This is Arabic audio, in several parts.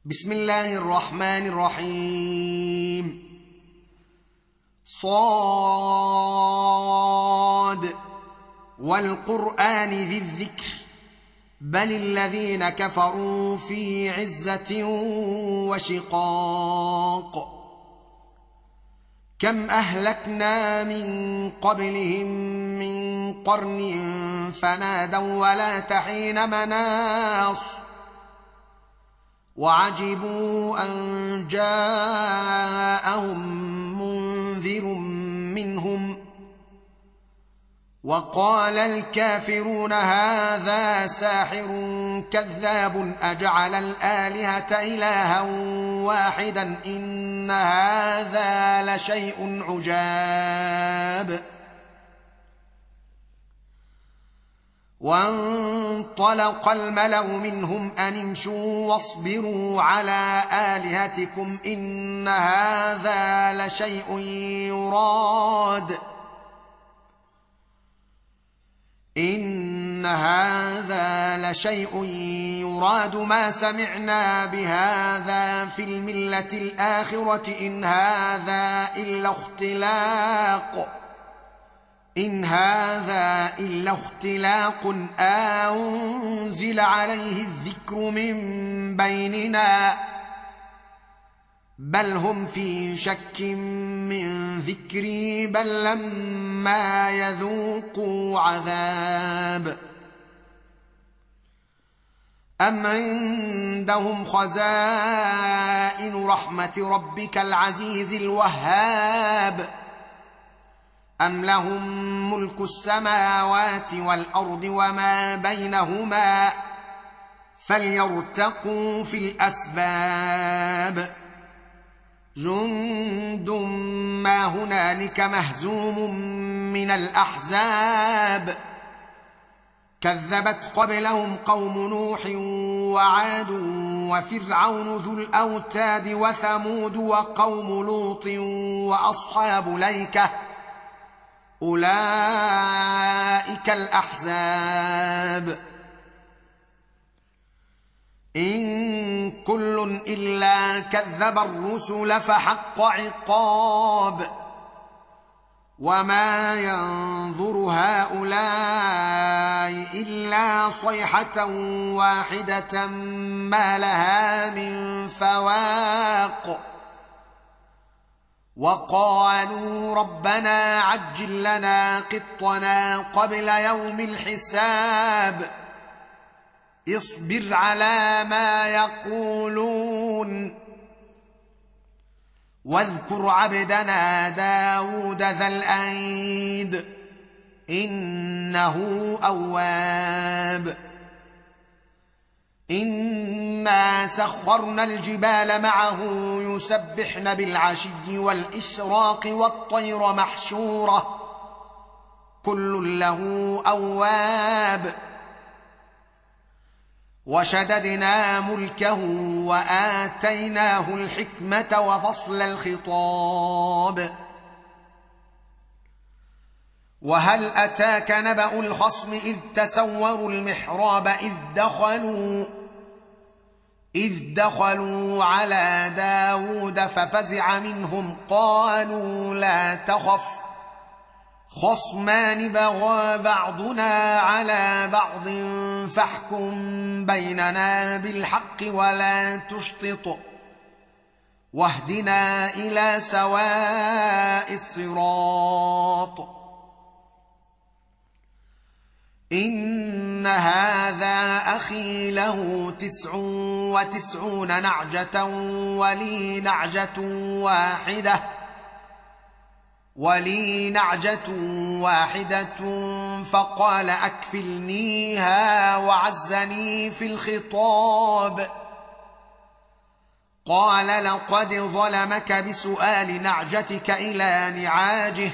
بسم الله الرحمن الرحيم. صاد والقرآن ذي الذكر بل الذين كفروا في عزة وشقاق. كم أهلكنا من قبلهم من قرن فنادوا ولا تحين مناص وعجبوا أن جاءهم منذر منهم وقال الكافرون هذا ساحر كذاب أجعل الآلهة إلها واحدا إن هذا لشيء عجاب. وانطلق الملأ منهم أن امشوا واصبروا على آلهتكم إن هذا لشيء يراد ما سمعنا بهذا في الملة الآخرة إن هذا إلا اختلاق أنزل عليه الذكر من بيننا بل هم في شك من ذكري بل لما يذوقوا عذاب. أم عندهم خزائن رحمة ربك العزيز الوهاب أم لهم ملك السماوات والأرض وما بينهما فليرتقوا في الأسباب. جند ما هنالك مهزوم من الأحزاب كذبت قبلهم قوم نوح وعاد وفرعون ذو الأوتاد وثمود وقوم لوط وأصحاب الأيكة أولئك الأحزاب. إن كل إلا كذب الرسل فحق عقاب وما ينظر هؤلاء إلا صيحة واحدة ما لها من فواق. وقالوا ربنا عجل لنا قطنا قبل يوم الحساب اصبر على ما يقولون واذكر عبدنا داود ذا الأيد إنه أواب. إنا سخرنا الجبال معه يسبحن بالعشي والإشراق والطير محشورة كل له أواب. وشددنا ملكه وآتيناه الحكمة وفصل الخطاب. وهل أتاك نبأ الخصم إذ تسوروا المحراب إذ دخلوا على داود ففزع منهم قالوا لا تخف خصمان بغى بعضنا على بعض فاحكم بيننا بالحق ولا تشطط واهدنا إلى سواء الصراط. إن هذا أخي له 99 نعجة ولي نعجة واحدة فقال أكفلنيها وعزني في الخطاب. قال لقد ظلمك بسؤال نعجتك إلى نعاجه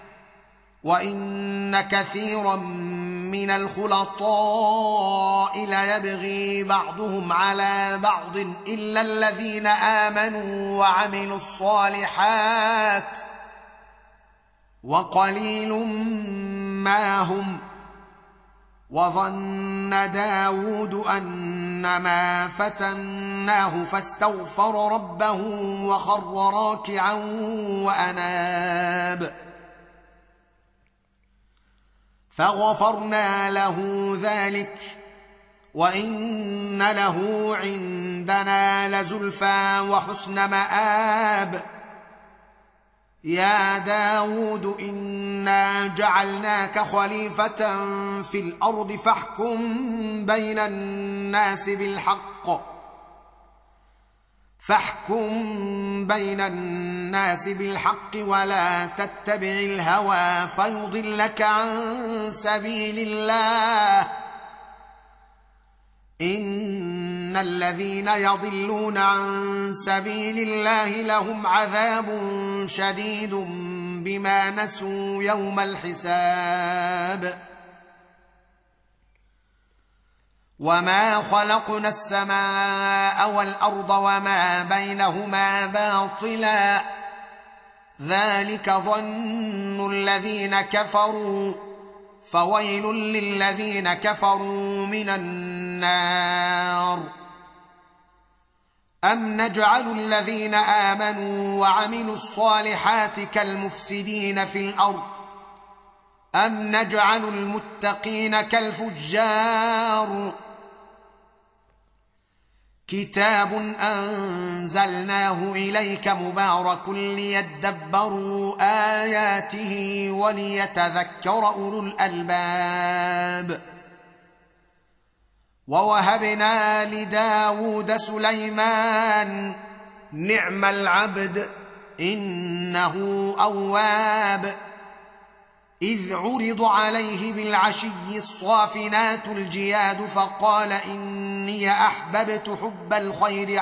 وإن كثيرا من الخلطاء ليبغي بعضهم على بعض إلا الذين آمنوا وعملوا الصالحات وقليل ما هم وظن داود أنما فتناه فاستغفر ربه وخر راكعا وأناب فغفرنا له ذلك وإن له عندنا لزلفى وحسن مآب يا داود إنا جعلناك خليفة في الأرض فاحكم بين الناس بالحق ولا تتبع الهوى فيضلك عن سبيل الله إن الذين يضلون عن سبيل الله لهم عذاب شديد بما نسوا يوم الحساب وما خلقنا السماء والأرض وما بينهما باطلا ذلك ظن الذين كفروا فويل للذين كفروا من النار أم نجعل الذين آمنوا وعملوا الصالحات كالمفسدين في الأرض أم نجعل المتقين كالفجار كتاب أنزلناه إليك مبارك ليدبروا آياته وليتذكر أولو الألباب ووهبنا لداود سليمان نعم العبد إنه أواب إذ عرض عليه بالعشي الصافنات الجياد فقال إني أحببت حب الخير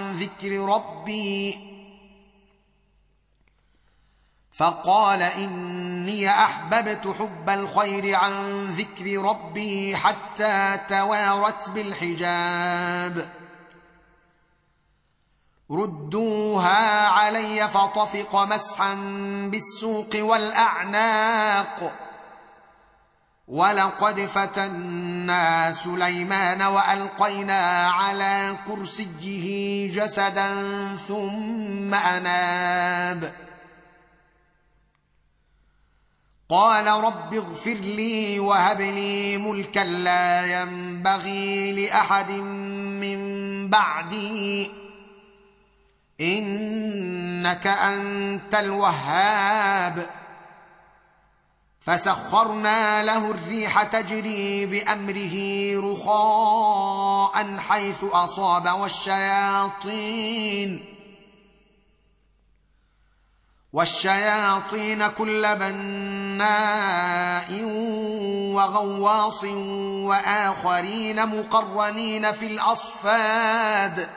عن ذكر ربي حتى توارت بالحجاب ردوها علي فطفق مسحا بالسوق والأعناق ولقد فتنا سليمان وألقينا على كرسيه جسدا ثم أناب قال رب اغفر لي وهب لي ملكا لا ينبغي لأحد من بعدي إنك أنت الوهاب فسخرنا له الريح تجري بأمره رخاء حيث أصاب والشياطين كل بناء وغواص وآخرين مقرنين في الأصفاد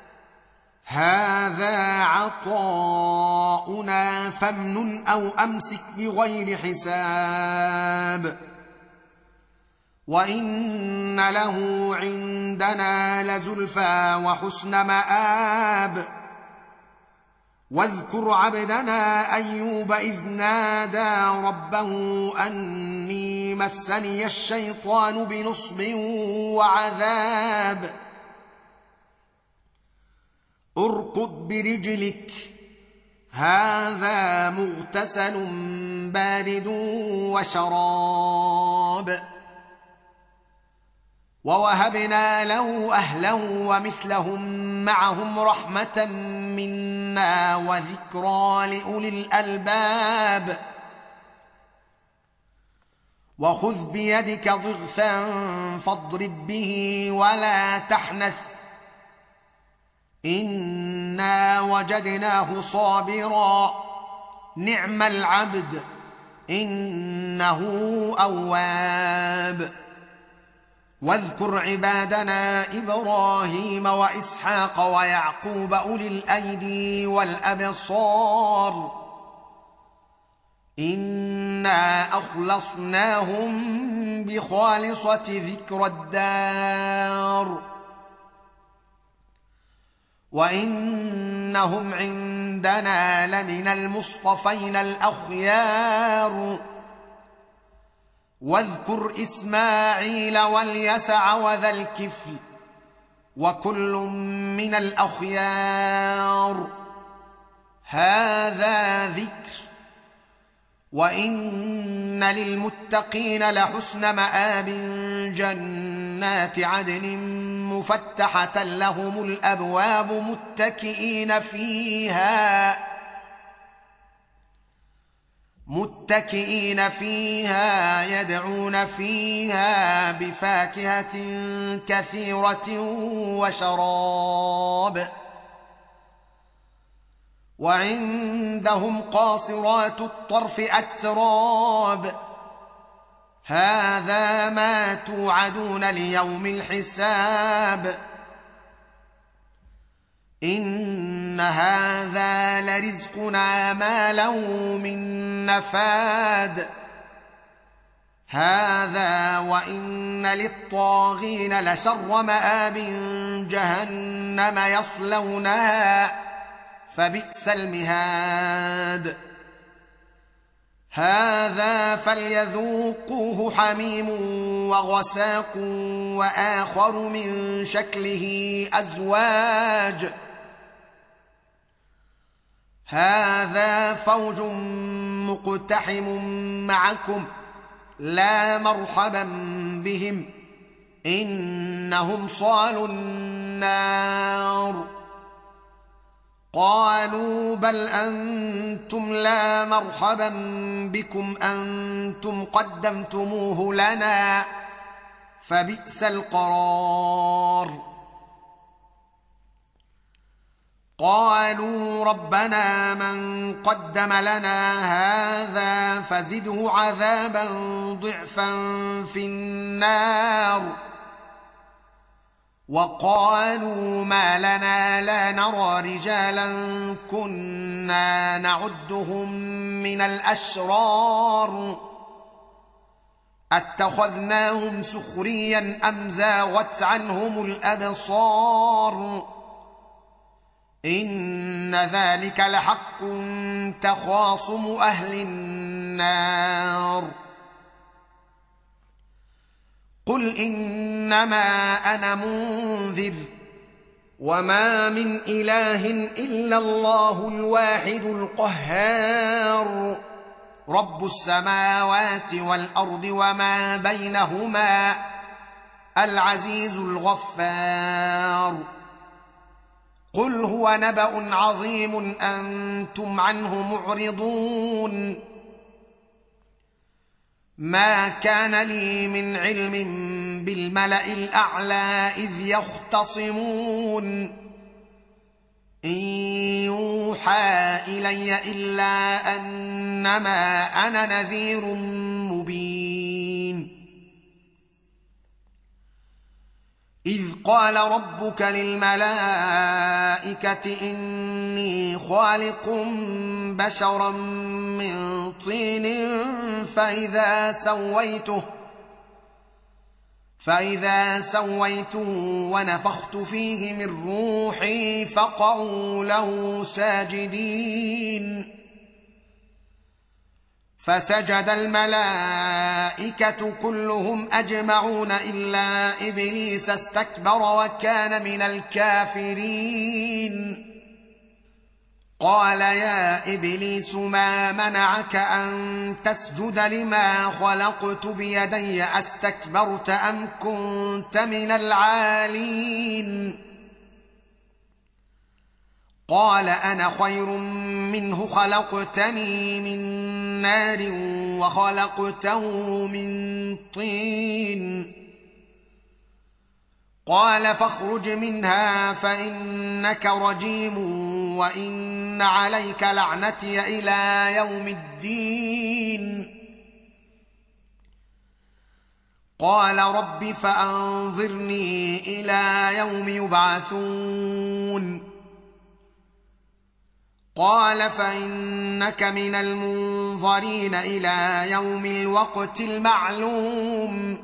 هذا عطاؤنا فامنن أو أمسك بغير حساب وإن له عندنا لزلفى وحسن مآب واذكر عبدنا أيوب إذ نادى ربه أني مسني الشيطان بنصب وعذاب اركض برجلك هذا مغتسل بارد وشراب ووهبنا له أهله ومثلهم معهم رحمة منا وذكرى لأولي الألباب وخذ بيدك ضغثا فاضرب به ولا تحنث إنا وجدناه صابرا نعم العبد إنه أواب واذكر عبادنا إبراهيم وإسحاق ويعقوب أولي الأيدي والأبصار إنا أخلصناهم بخالصة ذكر الدار وإنهم عندنا لمن المصطفين الأخيار واذكر إسماعيل واليسع وذا الكفل وكل من الأخيار هذا ذكر وإن للمتقين لحسن مآب جنات عدن مفتحة لهم الأبواب متكئين فيها يدعون فيها بفاكهة كثيرة وشراب وعندهم قاصرات الطرف أتراب هذا ما توعدون ليوم الحساب إن هذا لرزقنا ما له من نفاد هذا وإن للطاغين لشر مآب جهنم يصلونها فبئس المهاد هذا فليذوقوه حميم وغساق وآخر من شكله أزواج هذا فوج مقتحم معكم لا مرحبا بهم إنهم صالوا النار قالوا بل أنتم لا مرحبا بكم أنتم قدمتموه لنا فبئس القرار قالوا ربنا من قدم لنا هذا فزده عذابا ضعفا في النار وقالوا ما لنا لا نرى رجالا كنا نعدهم من الأشرار أتخذناهم سخريا أم زاغت عنهم الأبصار إن ذلك لحق تخاصم أهل النار قل إنما أنا منذر وما من إله إلا الله الواحد القهار رب السماوات والأرض وما بينهما العزيز الغفار قل هو نبأ عظيم أنتم عنه معرضون ما كان لي من علم بالملأ الأعلى إذ يختصمون إن يوحى إلي إلا أنما أنا نذير مبين إذ قال ربك للملائكة إني خالق بشرا من طين فإذا سويته ونفخت فيه من روحي فقعوا له ساجدين فسجد الملائكة كلهم أجمعون إلا إبليس استكبر وكان من الكافرين قال يا إبليس ما منعك أن تسجد لما خلقت بيدي أستكبرت أم كنت من العالين قال أنا خير منه خلقتني من نار وخلقته من طين قال فاخرج منها فإنك رجيم وإن عليك لعنتي إلى يوم الدين قال رب فأنظرني إلى يوم يبعثون قال فإنك من المنظرين إلى يوم الوقت المعلوم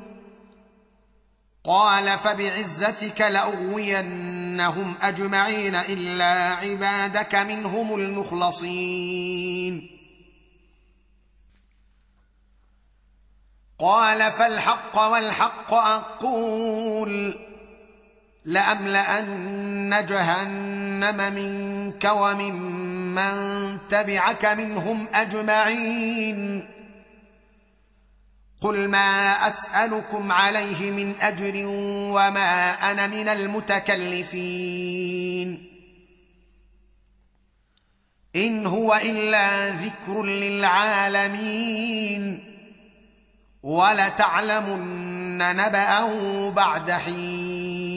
قال فبعزتك لأغوينهم أجمعين إلا عبادك منهم المخلصين قال فالحق والحق أقول لأملأن جهنم منك وممن تبعك منهم أجمعين قل ما أسألكم عليه من أجر وما أنا من المتكلفين إن هو إلا ذكر للعالمين ولتعلمن نبأه بعد حين